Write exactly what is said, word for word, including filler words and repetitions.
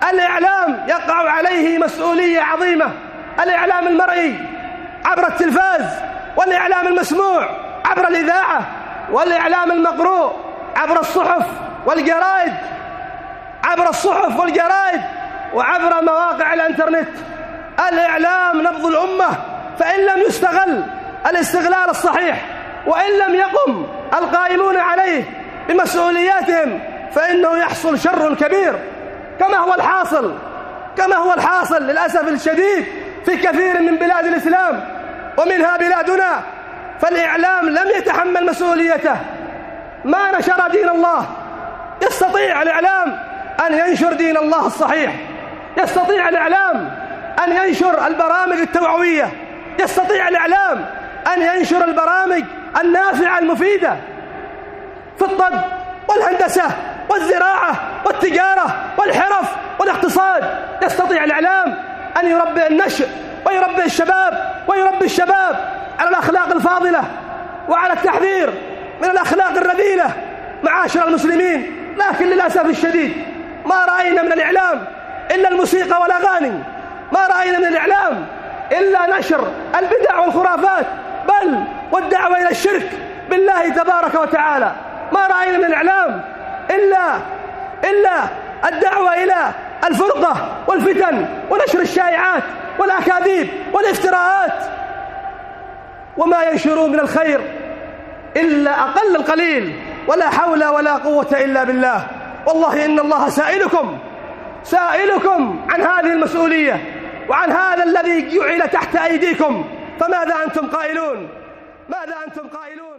الإعلام يقع عليه مسؤولية عظيمة، الإعلام المرئي عبر التلفاز، والإعلام المسموع عبر الإذاعة، والإعلام المقروء عبر الصحف والجرائد عبر الصحف والجرائد وعبر مواقع الانترنت. الإعلام نبض الأمة، فإن لم يستغل الاستغلال الصحيح، وإن لم يقم القائمون عليه بمسؤولياتهم، فإنه يحصل شر كبير، كما هو الحاصل كما هو الحاصل للأسف الشديد في كثير من بلاد الإسلام ومنها بلادنا. فالإعلام لم يتحمل مسؤوليته، ما نشر دين الله. يستطيع الإعلام أن ينشر دين الله الصحيح، يستطيع الإعلام أن ينشر البرامج التوعوية، يستطيع الإعلام أن ينشر البرامج النافعة المفيدة في الطب والهندسة والزراعة والتجارة والحرف والاقتصاد. يستطيع الإعلام أن يربي النشء ويربي الشباب ويربي الشباب على الأخلاق الفاضلة وعلى التحذير من الأخلاق الرذيلة معاشر المسلمين. لكن للأسف الشديد ما رأينا من الإعلام إلا الموسيقى والأغاني، ما رأينا من الإعلام إلا نشر البدع والخرافات، بل والدعوة إلى الشرك بالله تبارك وتعالى. ما رأينا من الإعلام إلا إلا الدعوة إلى الفرقة والفتن ونشر الشائعات والأكاذيب والافتراءات، وما ينشرون من الخير إلا أقل القليل، ولا حول ولا قوة إلا بالله. والله إن الله سائلكم سائلكم عن هذه المسؤولية وعن هذا الذي جعل تحت أيديكم، فماذا أنتم قائلون؟ ماذا أنتم قائلون؟